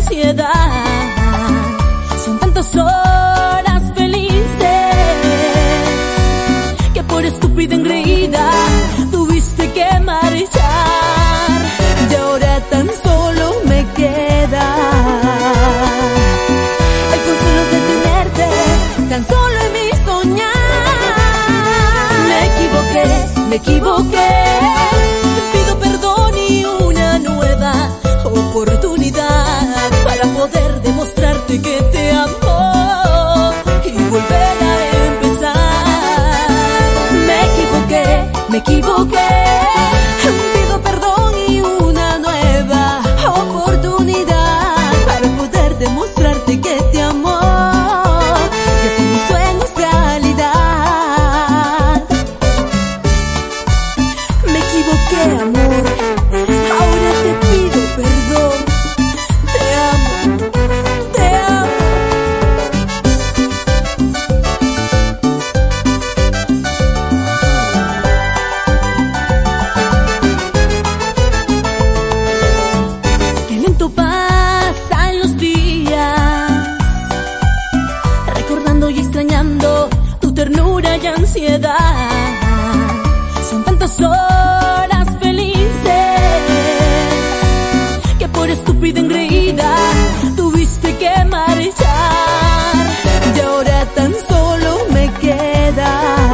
ansiedad. Son tantas horas felices que por estúpida engreída tuviste que marchar. Y ahora tan solo me queda el consuelo de tenerte tan solo en mi soñar. Me equivoqué, te pido perdón y una nueva oportunidad para poder demostrarte que te amo y volver a empezar. Me equivoqué, pido perdón y una nueva oportunidad para poder demostrarte que te amo y hacer mis sueños realidad. Me equivoqué, amor, ahora te pido perdón. Te amo, te amo. Qué lento pasan los días, recordando y extrañando tu ternura y ansiedad. Son tantas horas felices que por estúpida engreída tuviste que marchar. Y ahora tan solo me queda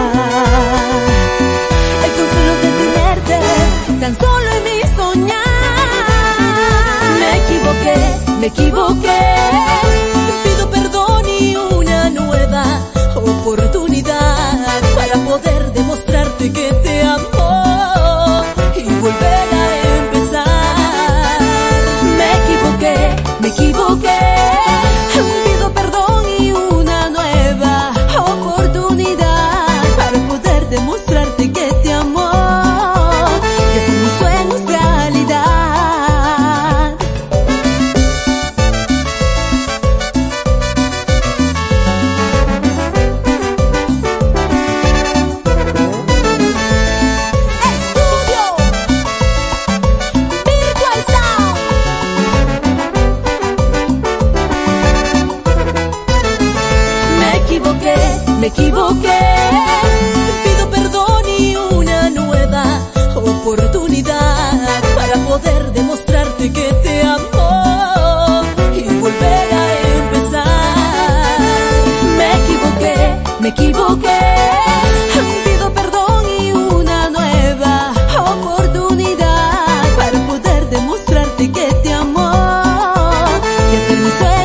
el consuelo de tenerte tan solo en mi soñar. Me equivoqué, te pido perdón y una nueva oportunidad para poder demostrarte que te amo y volver a empezar. Me equivoqué, pido perdón y una nueva oportunidad para poder demostrarte que te amo y hacer mis sueños realidad. Me equivoqué, pido perdón y una nueva oportunidad para poder demostrarte que te amo y volver a empezar. Me equivoqué, pido perdón y una nueva oportunidad para poder demostrarte que te amo y hacer mis sueños